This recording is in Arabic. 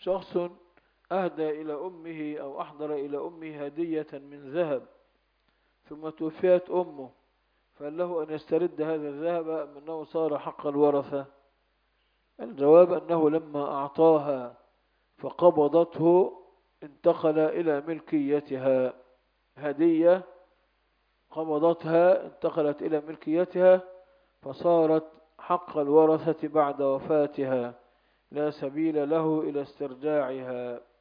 شخص أهدى إلى أمه أو أحضر إلى أمه هدية من ذهب ثم توفيت أمه، فهل له أن يسترد هذا الذهب أم أنه صار حق الورثة؟ الجواب أنه لما أعطاها فقبضته انتقل إلى ملكيتها. هدية قبضتها انتقلت إلى ملكيتها فصارت حق الورثة بعد وفاتها، لا سبيل له إلى استرجاعها.